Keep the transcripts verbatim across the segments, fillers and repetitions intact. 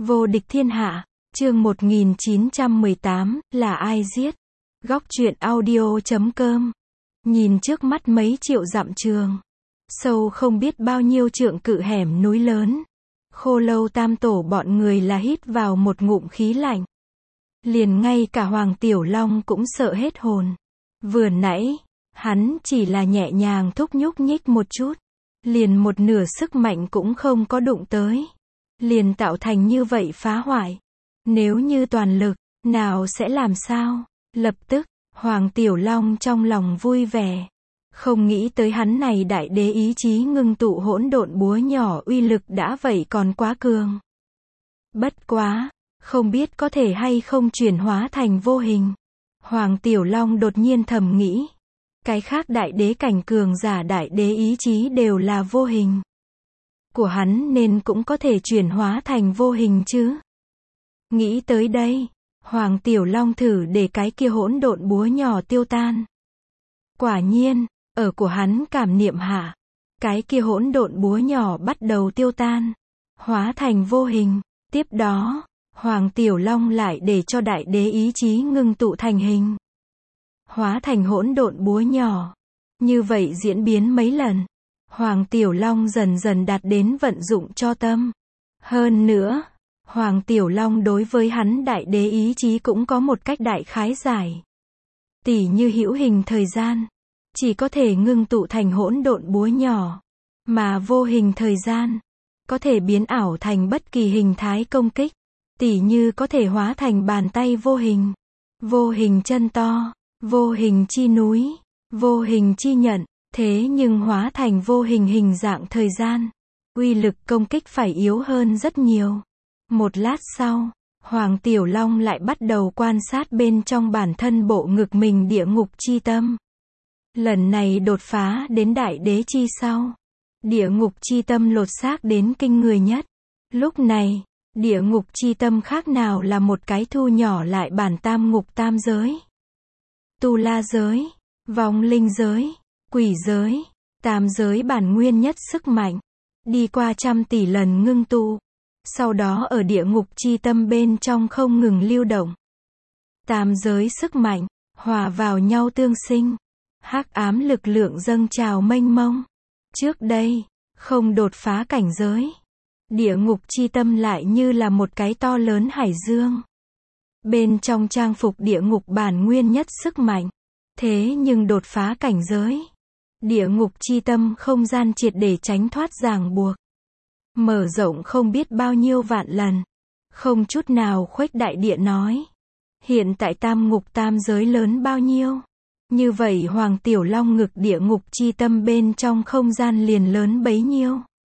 Vô địch thiên hạ, chương một nghìn chín trăm mười tám, là ai giết? Góc truyện audio chấm com. Nhìn trước mắt mấy triệu dặm trường, sâu không biết bao nhiêu trượng cự hẻm núi lớn. Khô Lâu Tam Tổ bọn người là hít vào một ngụm khí lạnh. Liền ngay cả Hoàng Tiểu Long cũng sợ hết hồn. Vừa nãy, hắn chỉ là nhẹ nhàng thúc nhúc nhích một chút, liền một nửa sức mạnh cũng không có đụng tới, liền tạo thành như vậy phá hoại. Nếu như toàn lực, nào sẽ làm sao? Lập tức, Hoàng Tiểu Long trong lòng vui vẻ. Không nghĩ tới hắn này đại đế ý chí ngưng tụ hỗn độn búa nhỏ uy lực đã vậy còn quá cường. Bất quá, không biết có thể hay không chuyển hóa thành vô hình. Hoàng Tiểu Long đột nhiên thầm nghĩ. Cái khác đại đế cảnh cường giả đại đế ý chí đều là vô hình. Của hắn nên cũng có thể chuyển hóa thành vô hình chứ. Nghĩ tới đây, Hoàng Tiểu Long thử để cái kia hỗn độn búa nhỏ tiêu tan. Quả nhiên, ở của hắn cảm niệm hạ, cái kia hỗn độn búa nhỏ bắt đầu tiêu tan, hóa thành vô hình. Tiếp đó, Hoàng Tiểu Long lại để cho đại đế ý chí ngưng tụ thành hình, hóa thành hỗn độn búa nhỏ. Như vậy diễn biến mấy lần, Hoàng Tiểu Long dần dần đạt đến vận dụng cho tâm. Hơn nữa, Hoàng Tiểu Long đối với hắn đại đế ý chí cũng có một cách đại khái giải. Tỉ như hữu hình thời gian, chỉ có thể ngưng tụ thành hỗn độn búa nhỏ, mà vô hình thời gian, có thể biến ảo thành bất kỳ hình thái công kích. Tỉ như có thể hóa thành bàn tay vô hình, vô hình chân to, vô hình chi núi, vô hình chi nhận. Thế nhưng hóa thành vô hình hình dạng thời gian, uy lực công kích phải yếu hơn rất nhiều. Một lát sau, Hoàng Tiểu Long lại bắt đầu quan sát bên trong bản thân bộ ngực mình địa ngục chi tâm. Lần này đột phá đến đại đế chi sau, địa ngục chi tâm lột xác đến kinh người nhất. Lúc này, địa ngục chi tâm khác nào là một cái thu nhỏ lại bản tam ngục tam giới. Tu La giới, vong linh giới, quỷ giới, tam giới bản nguyên nhất sức mạnh, đi qua trăm tỷ lần ngưng tụ, sau đó ở địa ngục chi tâm bên trong không ngừng lưu động. Tam giới sức mạnh, hòa vào nhau tương sinh, hắc ám lực lượng dâng trào mênh mông. Trước đây, không đột phá cảnh giới, địa ngục chi tâm lại như là một cái to lớn hải dương. Bên trong trang phục địa ngục bản nguyên nhất sức mạnh. Thế nhưng đột phá cảnh giới, địa ngục chi tâm không gian triệt để tránh thoát ràng buộc, mở rộng không biết bao nhiêu vạn lần, không chút nào khuếch đại địa nói. Hiện tại tam ngục tam giới lớn bao nhiêu? Như vậy Hoàng Tiểu Long ngực địa ngục chi tâm bên trong không gian liền lớn bấy nhiêu.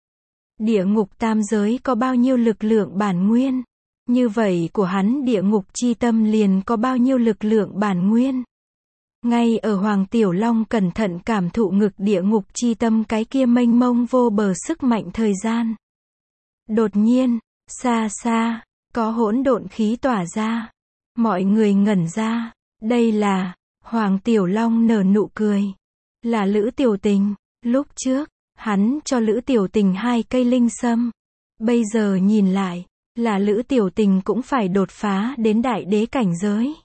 Địa ngục tam giới có bao nhiêu lực lượng bản nguyên? Như vậy của hắn địa ngục chi tâm liền có bao nhiêu lực lượng bản nguyên? Ngay ở Hoàng Tiểu Long cẩn thận cảm thụ ngực địa ngục chi tâm cái kia mênh mông vô bờ sức mạnh thời gian. Đột nhiên, xa xa, có hỗn độn khí tỏa ra. Mọi người ngẩn ra, đây là, Hoàng Tiểu Long nở nụ cười. Là Lữ Tiểu Tình, lúc trước, hắn cho Lữ Tiểu Tình hai cây linh sâm. Bây giờ nhìn lại, là Lữ Tiểu Tình cũng phải đột phá đến đại đế cảnh giới.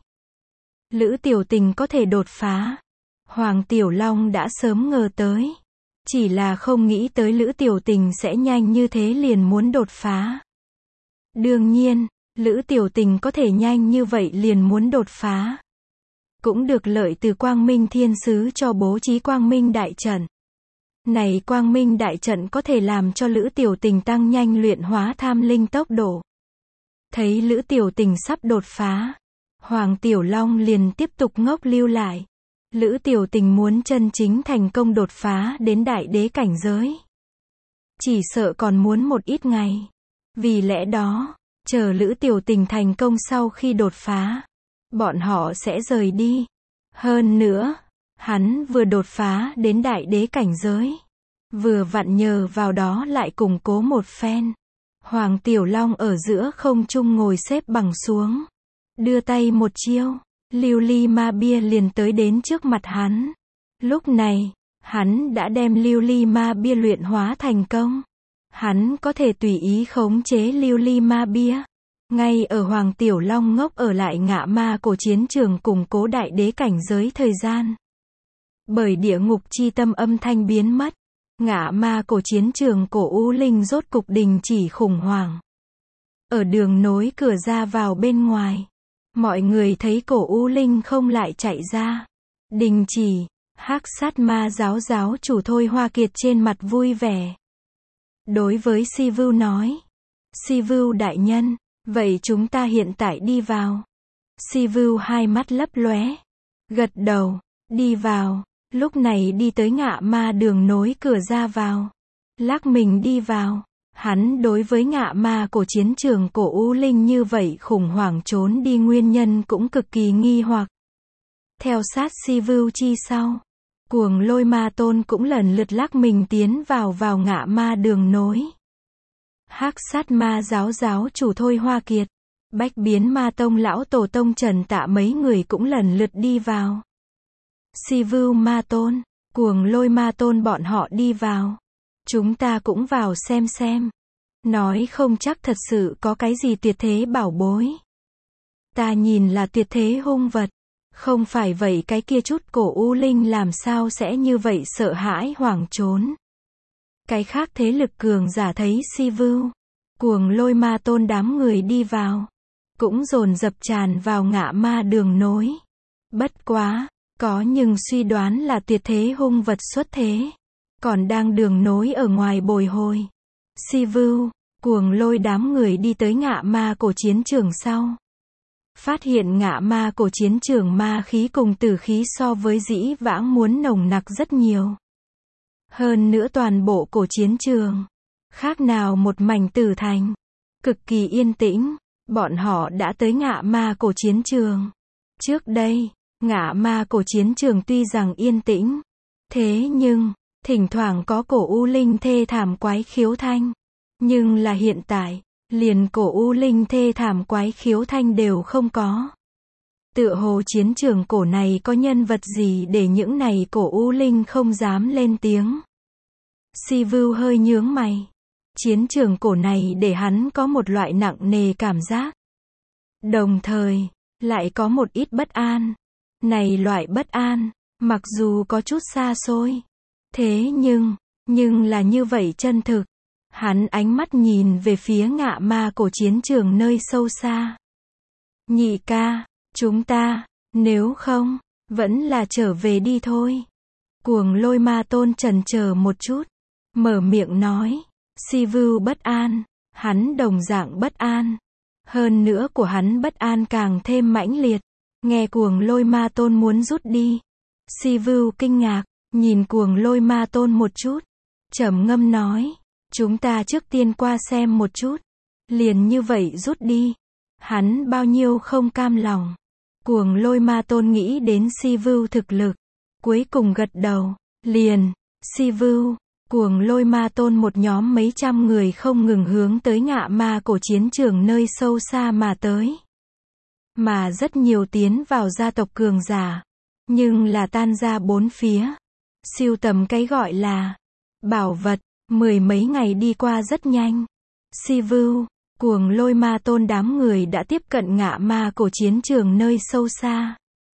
Lữ Tiểu Tình có thể đột phá, Hoàng Tiểu Long đã sớm ngờ tới. Chỉ là không nghĩ tới Lữ Tiểu Tình sẽ nhanh như thế liền muốn đột phá. Đương nhiên, Lữ Tiểu Tình có thể nhanh như vậy liền muốn đột phá, cũng được lợi từ Quang Minh Thiên Sứ cho bố trí Quang Minh Đại Trận. Này Quang Minh Đại Trận có thể làm cho Lữ Tiểu Tình tăng nhanh luyện hóa tham linh tốc độ. Thấy Lữ Tiểu Tình sắp đột phá, Hoàng Tiểu Long liền tiếp tục ngốc lưu lại. Lữ Tiểu Tình muốn chân chính thành công đột phá đến đại đế cảnh giới, chỉ sợ còn muốn một ít ngày. Vì lẽ đó, chờ Lữ Tiểu Tình thành công sau khi đột phá, bọn họ sẽ rời đi. Hơn nữa, hắn vừa đột phá đến đại đế cảnh giới, vừa vặn nhờ vào đó lại củng cố một phen. Hoàng Tiểu Long ở giữa không trung ngồi xếp bằng xuống, đưa tay một chiêu, lưu ly ma bia liền tới đến trước mặt hắn. Lúc này, hắn đã đem lưu ly ma bia luyện hóa thành công. Hắn có thể tùy ý khống chế lưu ly ma bia. Ngay ở Hoàng Tiểu Long ngốc ở lại ngạ ma cổ chiến trường củng cố đại đế cảnh giới thời gian. Bởi địa ngục chi tâm âm thanh biến mất, ngạ ma cổ chiến trường cổ U Linh rốt cục đình chỉ khủng hoảng. Ở đường nối cửa ra vào bên ngoài, mọi người thấy cổ U Linh không lại chạy ra. Đình chỉ, hắc sát ma giáo giáo chủ Thôi Hoa Kiệt trên mặt vui vẻ. Đối với Si Vưu nói, Si Vưu đại nhân, vậy chúng ta hiện tại đi vào. Si Vưu hai mắt lấp lóe, gật đầu, đi vào, lúc này đi tới ngạ ma đường nối cửa ra vào. Lắc mình đi vào, hắn đối với ngạ ma cổ chiến trường cổ U Linh như vậy khủng hoảng trốn đi nguyên nhân cũng cực kỳ nghi hoặc. Theo sát Si Vưu chi sau, Cuồng Lôi Ma Tôn cũng lần lượt lắc mình tiến vào vào ngạ ma đường nối. Hắc sát ma giáo giáo chủ Thôi Hoa Kiệt, Bách Biến Ma Tông lão tổ tông Trần Tạ mấy người cũng lần lượt đi vào. Si Vưu Ma Tôn, Cuồng Lôi Ma Tôn bọn họ đi vào. Chúng ta cũng vào xem xem. Nói không chắc thật sự có cái gì tuyệt thế bảo bối. Ta nhìn là tuyệt thế hung vật. Không phải vậy cái kia chút cổ U Linh làm sao sẽ như vậy sợ hãi hoảng trốn. Cái khác thế lực cường giả thấy Si Vưu, Cuồng Lôi Ma Tôn đám người đi vào, cũng dồn dập tràn vào ngạ ma đường nối. Bất quá, có nhưng suy đoán là tuyệt thế hung vật xuất thế, còn đang đường nối ở ngoài bồi hồi. Si Vưu, Cuồng Lôi đám người đi tới ngạ ma cổ chiến trường sau. Phát hiện ngạ ma cổ chiến trường ma khí cùng tử khí so với dĩ vãng muốn nồng nặc rất nhiều. Hơn nữa toàn bộ cổ chiến trường, khác nào một mảnh tử thành, cực kỳ yên tĩnh. Bọn họ đã tới ngạ ma cổ chiến trường. Trước đây, ngạ ma cổ chiến trường tuy rằng yên tĩnh, thế nhưng, thỉnh thoảng có cổ U Linh thê thảm quái khiếu thanh. Nhưng là hiện tại, liền cổ U Linh thê thảm quái khiếu thanh đều không có. Tựa hồ chiến trường cổ này có nhân vật gì để những này cổ U Linh không dám lên tiếng. Si Vưu hơi nhướng mày. Chiến trường cổ này để hắn có một loại nặng nề cảm giác. Đồng thời, lại có một ít bất an. Này loại bất an, mặc dù có chút xa xôi. Thế nhưng, nhưng là như vậy chân thực. Hắn ánh mắt nhìn về phía ngạ ma cổ chiến trường nơi sâu xa. Nhị ca, chúng ta, nếu không, vẫn là trở về đi thôi. Cuồng Lôi Ma Tôn chần chờ một chút, mở miệng nói. Si Vưu bất an, hắn đồng dạng bất an. Hơn nữa của hắn bất an càng thêm mãnh liệt. Nghe Cuồng Lôi Ma Tôn muốn rút đi. Si Vưu kinh ngạc, nhìn Cuồng Lôi Ma Tôn một chút. Trầm ngâm nói. Chúng ta trước tiên qua xem một chút. Liền như vậy rút đi. Hắn bao nhiêu không cam lòng. Cuồng Lôi Ma Tôn nghĩ đến Si Vưu thực lực. Cuối cùng gật đầu. Liền, Si Vưu, Cuồng Lôi Ma Tôn một nhóm mấy trăm người không ngừng hướng tới ngạ ma cổ chiến trường nơi sâu xa mà tới. Mà rất nhiều tiến vào gia tộc cường giả. Nhưng là tan ra bốn phía. Siêu tầm cái gọi là bảo vật. Mười mấy ngày đi qua rất nhanh. Si Vưu, Cuồng Lôi Ma Tôn đám người đã tiếp cận ngạ ma cổ chiến trường nơi sâu xa.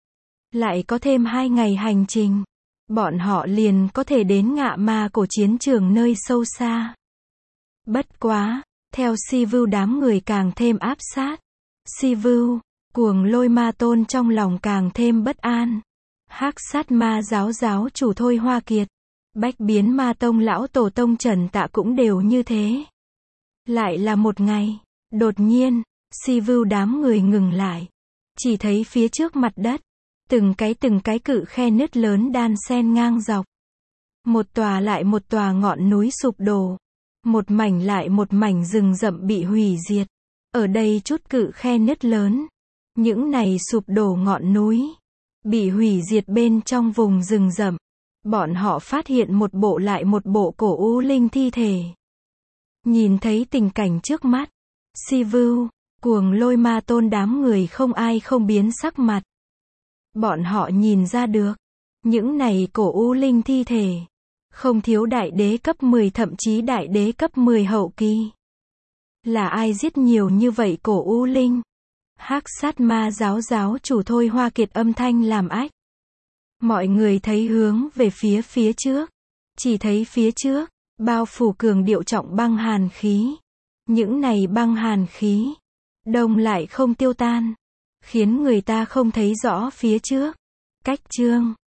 Lại có thêm hai ngày hành trình. Bọn họ liền có thể đến ngạ ma cổ chiến trường nơi sâu xa. Bất quá, theo Si Vưu đám người càng thêm áp sát. Si Vưu, Cuồng Lôi Ma Tôn trong lòng càng thêm bất an. Hắc sát ma giáo giáo chủ Thôi Hoa Kiệt, Bách Biến Ma Tông lão tổ tông Trần Tạ cũng đều như thế. Lại là một ngày, đột nhiên, Si Vưu đám người ngừng lại. Chỉ thấy phía trước mặt đất, từng cái từng cái cự khe nứt lớn đan xen ngang dọc. Một tòa lại một tòa ngọn núi sụp đổ. Một mảnh lại một mảnh rừng rậm bị hủy diệt. Ở đây chút cự khe nứt lớn. Những này sụp đổ ngọn núi, bị hủy diệt bên trong vùng rừng rậm. Bọn họ phát hiện một bộ lại một bộ cổ U Linh thi thể. Nhìn thấy tình cảnh trước mắt, Si Vưu, Cuồng Lôi Ma Tôn đám người không ai không biến sắc mặt. Bọn họ nhìn ra được, những này cổ U Linh thi thể, Không thiếu đại đế cấp mười thậm chí đại đế cấp mười hậu kỳ. Là ai giết nhiều như vậy Cổ U Linh? Hắc Sát Ma giáo giáo chủ Thôi Hoa Kiệt âm thanh làm ách. Mọi người thấy hướng về phía phía trước. Chỉ thấy phía trước, bao phủ cường điệu trọng băng hàn khí. Những này băng hàn khí, đông lại không tiêu tan, khiến người ta không thấy rõ phía trước. Cách chương